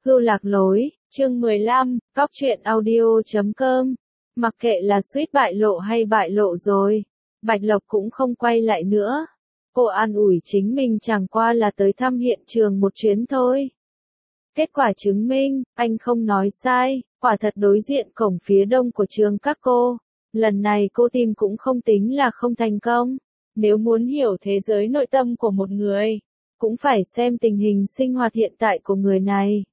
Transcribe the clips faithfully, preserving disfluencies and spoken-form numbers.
Hưu lạc lối, chương mười lăm, cóc truyện audio chấm com. Mặc kệ là suýt bại lộ hay bại lộ rồi, Bạch Lộc cũng không quay lại nữa. Cô an ủi chính mình chẳng qua là tới thăm hiện trường một chuyến thôi. Kết quả chứng minh, anh không nói sai, quả thật đối diện cổng phía đông của trường các cô. Lần này cô tìm cũng không tính là không thành công. Nếu muốn hiểu thế giới nội tâm của một người, cũng phải xem tình hình sinh hoạt hiện tại của người này.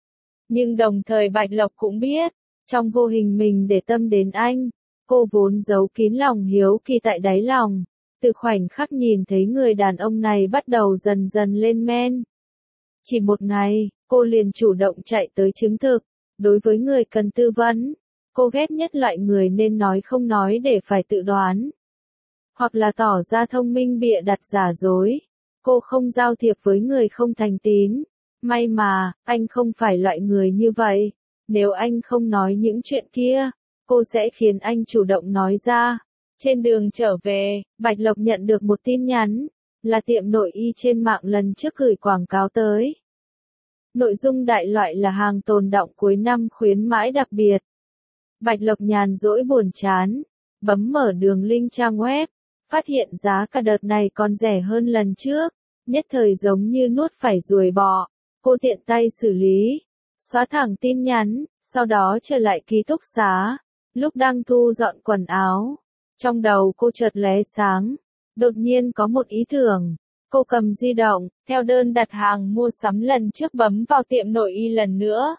Nhưng đồng thời Bạch Lộc cũng biết, trong vô hình mình để tâm đến anh, cô vốn giấu kín lòng hiếu kỳ tại đáy lòng. Từ khoảnh khắc nhìn thấy người đàn ông này bắt đầu dần dần lên men. Chỉ một ngày, cô liền chủ động chạy tới chứng thực. Đối với người cần tư vấn, cô ghét nhất loại người nên nói không nói để phải tự đoán. Hoặc là tỏ ra thông minh bịa đặt giả dối. Cô không giao thiệp với người không thành tín. May mà, anh không phải loại người như vậy. Nếu anh không nói những chuyện kia, cô sẽ khiến anh chủ động nói ra. Trên đường trở về, Bạch Lộc nhận được một tin nhắn, là tiệm nội y trên mạng lần trước gửi quảng cáo tới. Nội dung đại loại là hàng tồn đọng cuối năm khuyến mãi đặc biệt. Bạch Lộc nhàn rỗi buồn chán, bấm mở đường link trang web, phát hiện giá cả đợt này còn rẻ hơn lần trước, nhất thời giống như nuốt phải ruồi bọ. Cô tiện tay xử lý, xóa thẳng tin nhắn, sau đó trở lại ký túc xá. Lúc đang thu dọn quần áo, trong đầu cô chợt lóe sáng, đột nhiên có một ý tưởng. Cô cầm di động, theo đơn đặt hàng mua sắm lần trước bấm vào tiệm nội y lần nữa.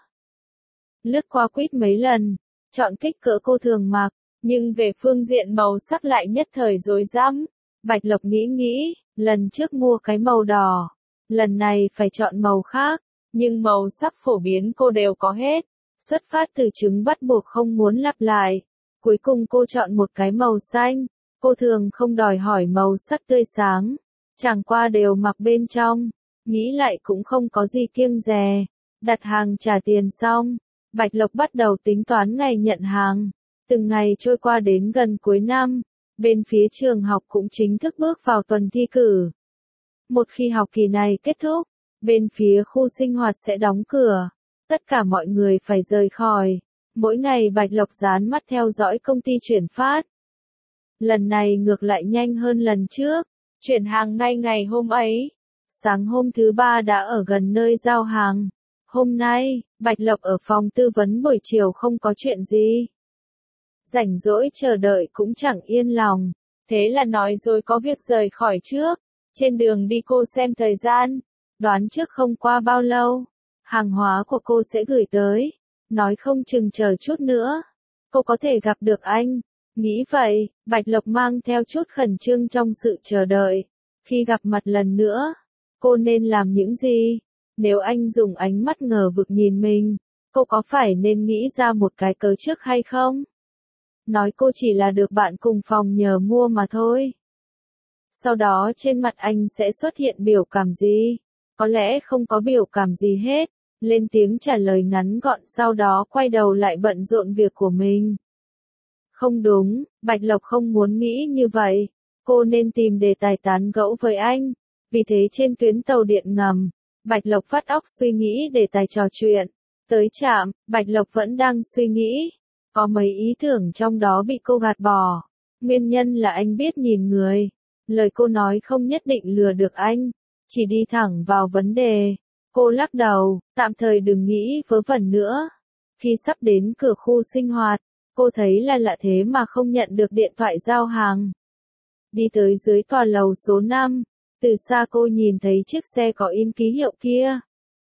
Lướt qua quýt mấy lần, chọn kích cỡ cô thường mặc, nhưng về phương diện màu sắc lại nhất thời rối rắm. Bạch Lộc nghĩ nghĩ, lần trước mua cái màu đỏ, lần này phải chọn màu khác, nhưng màu sắc phổ biến cô đều có hết. Xuất phát từ chứng bắt buộc không muốn lặp lại. Cuối cùng cô chọn một cái màu xanh. Cô thường không đòi hỏi màu sắc tươi sáng, chẳng qua đều mặc bên trong. Nghĩ lại cũng không có gì kiêng dè. Đặt hàng trả tiền xong, Bạch Lộc bắt đầu tính toán ngày nhận hàng. Từng ngày trôi qua đến gần cuối năm, bên phía trường học cũng chính thức bước vào tuần thi cử. Một khi học kỳ này kết thúc, bên phía khu sinh hoạt sẽ đóng cửa. Tất cả mọi người phải rời khỏi. Mỗi ngày Bạch Lộc dán mắt theo dõi công ty chuyển phát. Lần này ngược lại nhanh hơn lần trước. Chuyển hàng ngay ngày hôm ấy. Sáng hôm thứ ba đã ở gần nơi giao hàng. Hôm nay, Bạch Lộc ở phòng tư vấn buổi chiều không có chuyện gì. Rảnh rỗi chờ đợi cũng chẳng yên lòng. Thế là nói rồi có việc rời khỏi trước. Trên đường đi cô xem thời gian. Đoán trước không qua bao lâu, hàng hóa của cô sẽ gửi tới. Nói không chừng chờ chút nữa, cô có thể gặp được anh. Nghĩ vậy, Bạch Lộc mang theo chút khẩn trương trong sự chờ đợi. Khi gặp mặt lần nữa, cô nên làm những gì? Nếu anh dùng ánh mắt ngờ vực nhìn mình, cô có phải nên nghĩ ra một cái cớ trước hay không? Nói cô chỉ là được bạn cùng phòng nhờ mua mà thôi. Sau đó trên mặt anh sẽ xuất hiện biểu cảm gì? Có lẽ không có biểu cảm gì hết. Lên tiếng trả lời ngắn gọn, sau đó quay đầu lại bận rộn việc của mình. Không đúng, Bạch Lộc không muốn nghĩ như vậy. Cô nên tìm đề tài tán gẫu với anh. Vì thế trên tuyến tàu điện ngầm, Bạch Lộc vắt óc suy nghĩ đề tài trò chuyện. Tới trạm, Bạch Lộc vẫn đang suy nghĩ. Có mấy ý tưởng trong đó bị cô gạt bỏ. Nguyên nhân là anh biết nhìn người. Lời cô nói không nhất định lừa được anh. Chỉ đi thẳng vào vấn đề. Cô lắc đầu, tạm thời đừng nghĩ vớ vẩn nữa. Khi sắp đến cửa khu sinh hoạt, cô thấy là lạ thế mà không nhận được điện thoại giao hàng. Đi tới dưới tòa lầu số năm, từ xa cô nhìn thấy chiếc xe có in ký hiệu kia.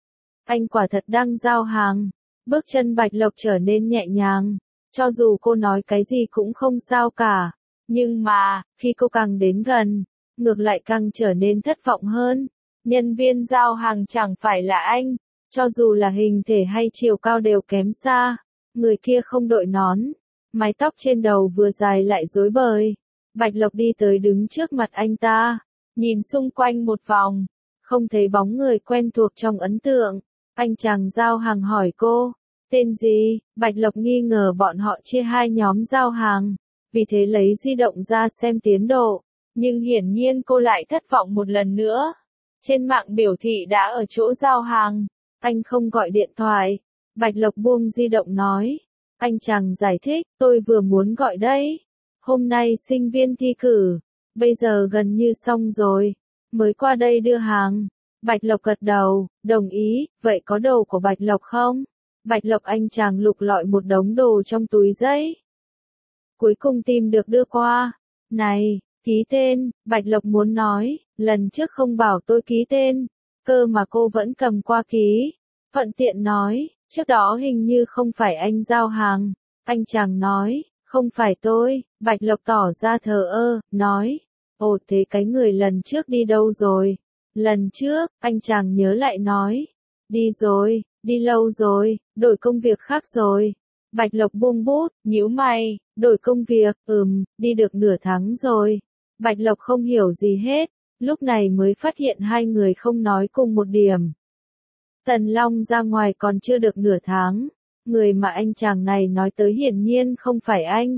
Anh quả thật đang giao hàng. Bước chân Bạch Lộc trở nên nhẹ nhàng. Cho dù cô nói cái gì cũng không sao cả. Nhưng mà, khi cô càng đến gần, ngược lại càng trở nên thất vọng hơn. Nhân viên giao hàng chẳng phải là anh, cho dù là hình thể hay chiều cao đều kém xa. Người kia không đội nón, mái tóc trên đầu vừa dài lại rối bời. Bạch Lộc đi tới đứng trước mặt anh ta, nhìn xung quanh một vòng, không thấy bóng người quen thuộc trong ấn tượng. Anh chàng giao hàng hỏi cô, tên gì? Bạch Lộc nghi ngờ bọn họ chia hai nhóm giao hàng, vì thế lấy di động ra xem tiến độ. Nhưng hiển nhiên cô lại thất vọng một lần nữa. Trên mạng biểu thị đã ở chỗ giao hàng, anh không gọi điện thoại. Bạch Lộc buông di động nói. Anh chàng giải thích, tôi vừa muốn gọi đấy. Hôm nay sinh viên thi cử, bây giờ gần như xong rồi, mới qua đây đưa hàng. Bạch Lộc gật đầu, đồng ý, vậy có đồ của Bạch Lộc không? Bạch Lộc anh chàng lục lọi một đống đồ trong túi giấy. Cuối cùng tìm được đưa qua. Này, ký tên, Bạch Lộc muốn nói, lần trước không bảo tôi ký tên, cơ mà cô vẫn cầm qua ký. Thuận tiện nói, trước đó hình như không phải anh giao hàng. Anh chàng nói, không phải tôi. Bạch Lộc tỏ ra thờ ơ, nói, ồ thế cái người lần trước đi đâu rồi? Lần trước, anh chàng nhớ lại nói, đi rồi, đi lâu rồi, đổi công việc khác rồi. Bạch Lộc buông bút, nhíu mày, đổi công việc, ừm, đi được nửa tháng rồi. Bạch Lộc không hiểu gì hết, lúc này mới phát hiện hai người không nói cùng một điểm. Tần Long ra ngoài còn chưa được nửa tháng, người mà anh chàng này nói tới hiển nhiên không phải anh.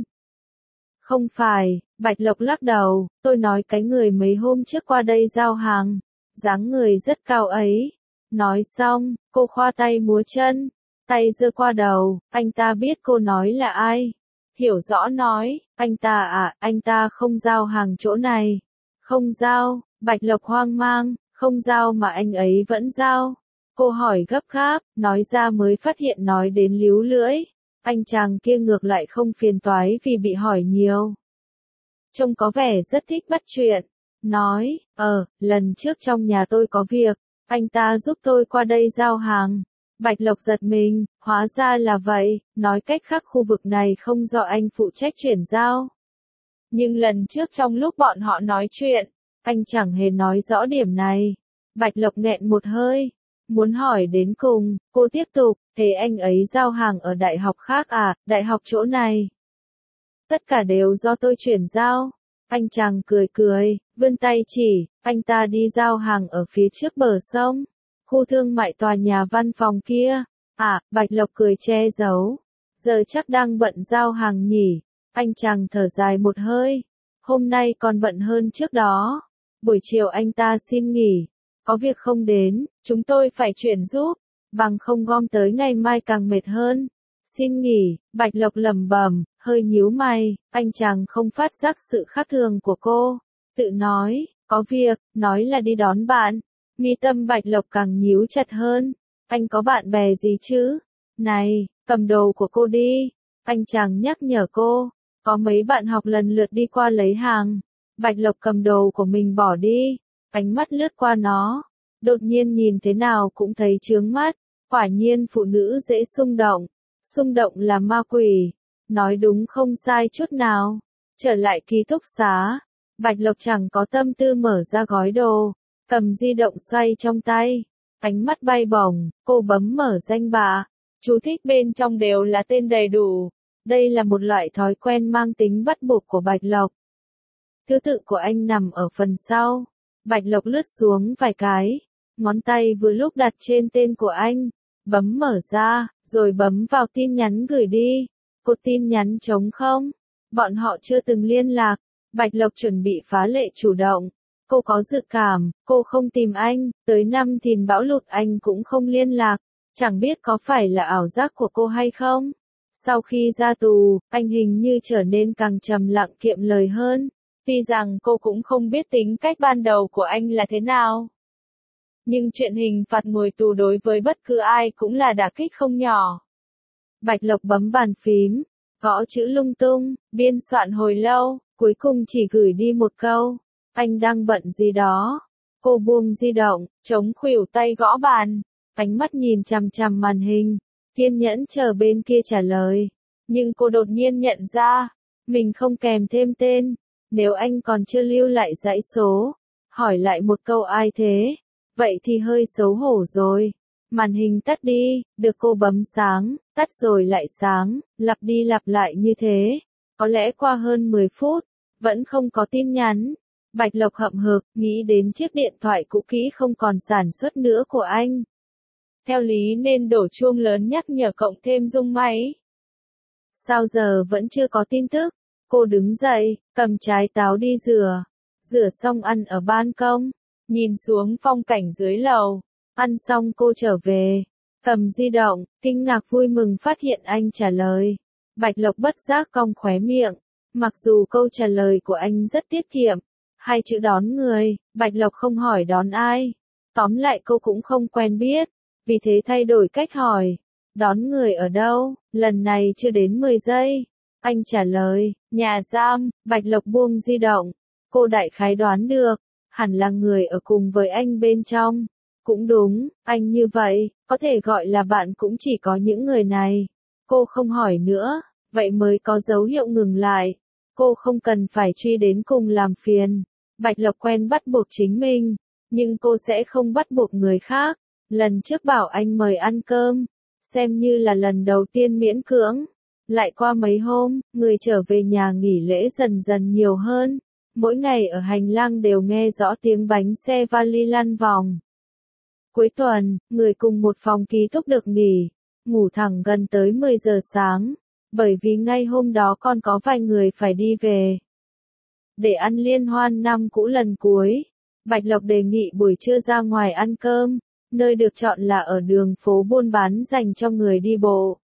Không phải, Bạch Lộc lắc đầu, tôi nói cái người mấy hôm trước qua đây giao hàng, dáng người rất cao ấy. Nói xong, cô khoa tay múa chân, tay giơ qua đầu, anh ta biết cô nói là ai. Hiểu rõ nói, anh ta à, anh ta không giao hàng chỗ này. Không giao, Bạch Lộc hoang mang, không giao mà anh ấy vẫn giao. Cô hỏi gấp gáp, nói ra mới phát hiện nói đến líu lưỡi. Anh chàng kia ngược lại không phiền toái vì bị hỏi nhiều. Trông có vẻ rất thích bắt chuyện. Nói, ờ, lần trước trong nhà tôi có việc, anh ta giúp tôi qua đây giao hàng. Bạch Lộc giật mình, hóa ra là vậy, nói cách khác khu vực này không do anh phụ trách chuyển giao. Nhưng lần trước trong lúc bọn họ nói chuyện, anh chẳng hề nói rõ điểm này. Bạch Lộc nghẹn một hơi, muốn hỏi đến cùng, cô tiếp tục, thế anh ấy giao hàng ở đại học khác à, đại học chỗ này. Tất cả đều do tôi chuyển giao. Anh chàng cười cười, vươn tay chỉ, anh ta đi giao hàng ở phía trước bờ sông. Khu thương mại tòa nhà văn phòng kia. À, Bạch Lộc cười che giấu. Giờ chắc đang bận giao hàng nhỉ. Anh chàng thở dài một hơi. Hôm nay còn bận hơn trước đó. Buổi chiều anh ta xin nghỉ. Có việc không đến, chúng tôi phải chuyển giúp. Bằng không gom tới ngày mai càng mệt hơn. Xin nghỉ, Bạch Lộc lẩm bẩm, hơi nhíu mày, anh chàng không phát giác sự khác thường của cô. Tự nói, có việc, nói là đi đón bạn. Mi tâm Bạch Lộc càng nhíu chặt hơn. Anh có bạn bè gì chứ? Này, cầm đồ của cô đi. Anh chàng nhắc nhở cô. Có mấy bạn học lần lượt đi qua lấy hàng. Bạch Lộc cầm đồ của mình bỏ đi. Ánh mắt lướt qua nó. Đột nhiên nhìn thế nào cũng thấy chướng mắt. Quả nhiên phụ nữ dễ xung động. Xung động là ma quỷ. Nói đúng không sai chút nào. Trở lại ký túc xá. Bạch Lộc chẳng có tâm tư mở ra gói đồ. Cầm di động xoay trong tay. Ánh mắt bay bổng, cô bấm mở danh bạ. Chú thích bên trong đều là tên đầy đủ. Đây là một loại thói quen mang tính bắt buộc của Bạch Lộc. Thứ tự của anh nằm ở phần sau. Bạch Lộc lướt xuống vài cái. Ngón tay vừa lúc đặt trên tên của anh. Bấm mở ra, rồi bấm vào tin nhắn gửi đi. Cột tin nhắn trống không. Bọn họ chưa từng liên lạc. Bạch Lộc chuẩn bị phá lệ chủ động. Cô có dự cảm, cô không tìm anh, tới năm thìn bão lụt anh cũng không liên lạc. Chẳng biết có phải là ảo giác của cô hay không? Sau khi ra tù, anh hình như trở nên càng trầm lặng kiệm lời hơn. Tuy rằng cô cũng không biết tính cách ban đầu của anh là thế nào. Nhưng chuyện hình phạt ngồi tù đối với bất cứ ai cũng là đả kích không nhỏ. Bạch Lộc bấm bàn phím, gõ chữ lung tung, biên soạn hồi lâu, cuối cùng chỉ gửi đi một câu. Anh đang bận gì đó. Cô buông di động, chống khuỷu tay gõ bàn. Ánh mắt nhìn chằm chằm màn hình. Kiên nhẫn chờ bên kia trả lời. Nhưng cô đột nhiên nhận ra. Mình không kèm thêm tên. Nếu anh còn chưa lưu lại dãy số. Hỏi lại một câu ai thế. Vậy thì hơi xấu hổ rồi. Màn hình tắt đi. Được cô bấm sáng. Tắt rồi lại sáng. Lặp đi lặp lại như thế. Có lẽ qua hơn mười phút. Vẫn không có tin nhắn. Bạch Lộc hậm hực, nghĩ đến chiếc điện thoại cũ kỹ không còn sản xuất nữa của anh. Theo lý nên đổ chuông lớn nhắc nhở cộng thêm rung máy. Sao giờ vẫn chưa có tin tức? Cô đứng dậy, cầm trái táo đi rửa. Rửa xong ăn ở ban công. Nhìn xuống phong cảnh dưới lầu. Ăn xong cô trở về. Cầm di động, kinh ngạc vui mừng phát hiện anh trả lời. Bạch Lộc bất giác cong khóe miệng. Mặc dù câu trả lời của anh rất tiết kiệm, hai chữ đón người, Bạch Lộc không hỏi đón ai. Tóm lại cô cũng không quen biết, vì thế thay đổi cách hỏi. Đón người ở đâu? Lần này chưa đến mười giây. Anh trả lời, nhà giam. Bạch Lộc buông di động. Cô đại khái đoán được, hẳn là người ở cùng với anh bên trong. Cũng đúng, anh như vậy, có thể gọi là bạn cũng chỉ có những người này. Cô không hỏi nữa, vậy mới có dấu hiệu ngừng lại. Cô không cần phải truy đến cùng làm phiền. Bạch Lộc quen bắt buộc chính mình, nhưng cô sẽ không bắt buộc người khác. Lần trước bảo anh mời ăn cơm, xem như là lần đầu tiên miễn cưỡng. Lại qua mấy hôm, người trở về nhà nghỉ lễ dần dần nhiều hơn. Mỗi ngày ở hành lang đều nghe rõ tiếng bánh xe vali lăn vòng. Cuối tuần, người cùng một phòng ký túc được nghỉ, ngủ thẳng gần tới mười giờ sáng, bởi vì ngay hôm đó còn có vài người phải đi về. Để ăn liên hoan năm cũ lần cuối, Bạch Lộc đề nghị buổi trưa ra ngoài ăn cơm, nơi được chọn là ở đường phố buôn bán dành cho người đi bộ.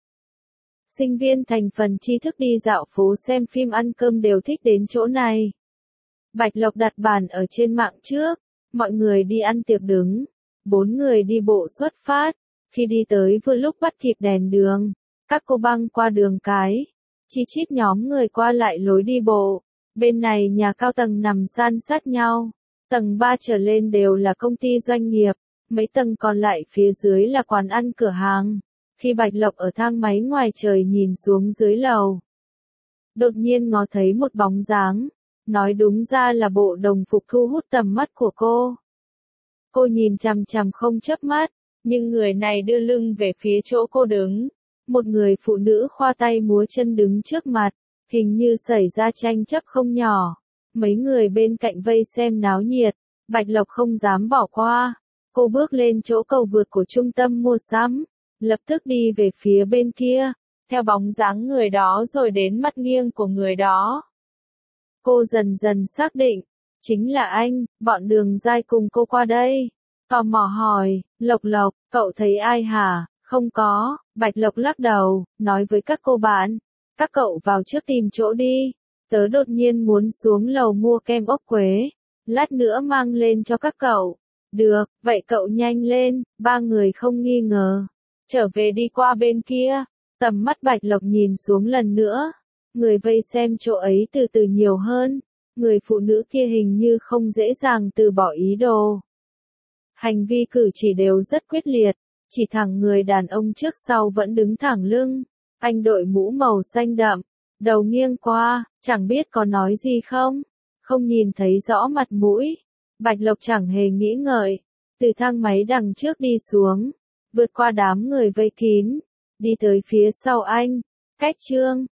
Sinh viên thành phần tri thức đi dạo phố xem phim ăn cơm đều thích đến chỗ này. Bạch Lộc đặt bàn ở trên mạng trước, mọi người đi ăn tiệc đứng, bốn người đi bộ xuất phát, khi đi tới vừa lúc bắt kịp đèn đường, các cô băng qua đường cái, chi chít nhóm người qua lại lối đi bộ, bên này nhà cao tầng nằm san sát nhau, tầng ba trở lên đều là công ty doanh nghiệp, mấy tầng còn lại phía dưới là quán ăn cửa hàng. Khi Bạch Lộc ở thang máy ngoài trời nhìn xuống dưới lầu, đột nhiên ngó thấy một bóng dáng, nói đúng ra là bộ đồng phục thu hút tầm mắt của cô. Cô nhìn chằm chằm không chớp mắt, nhưng người này đưa lưng về phía chỗ cô đứng. Một người phụ nữ khoa tay múa chân đứng trước mặt, hình như xảy ra tranh chấp không nhỏ. Mấy người bên cạnh vây xem náo nhiệt, Bạch Lộc không dám bỏ qua. Cô bước lên chỗ cầu vượt của trung tâm mua sắm, lập tức đi về phía bên kia, theo bóng dáng người đó rồi đến mắt nghiêng của người đó. Cô dần dần xác định, chính là anh, bọn Đường Giai cùng cô qua đây. Tò mò hỏi, Lộc Lộc, cậu thấy ai hả? Không có, Bạch Lộc lắc đầu, nói với các cô bạn, các cậu vào trước tìm chỗ đi. Tớ đột nhiên muốn xuống lầu mua kem ốc quế, lát nữa mang lên cho các cậu. Được, vậy cậu nhanh lên, ba người không nghi ngờ. Trở về đi qua bên kia, tầm mắt Bạch Lộc nhìn xuống lần nữa. Người vây xem chỗ ấy từ từ nhiều hơn, người phụ nữ kia hình như không dễ dàng từ bỏ ý đồ. Hành vi cử chỉ đều rất quyết liệt, chỉ thẳng người đàn ông trước sau vẫn đứng thẳng lưng. Anh đội mũ màu xanh đậm, đầu nghiêng qua, chẳng biết có nói gì không, không nhìn thấy rõ mặt mũi. Bạch Lộc chẳng hề nghĩ ngợi, từ thang máy đằng trước đi xuống, vượt qua đám người vây kín, đi tới phía sau anh, cách Trương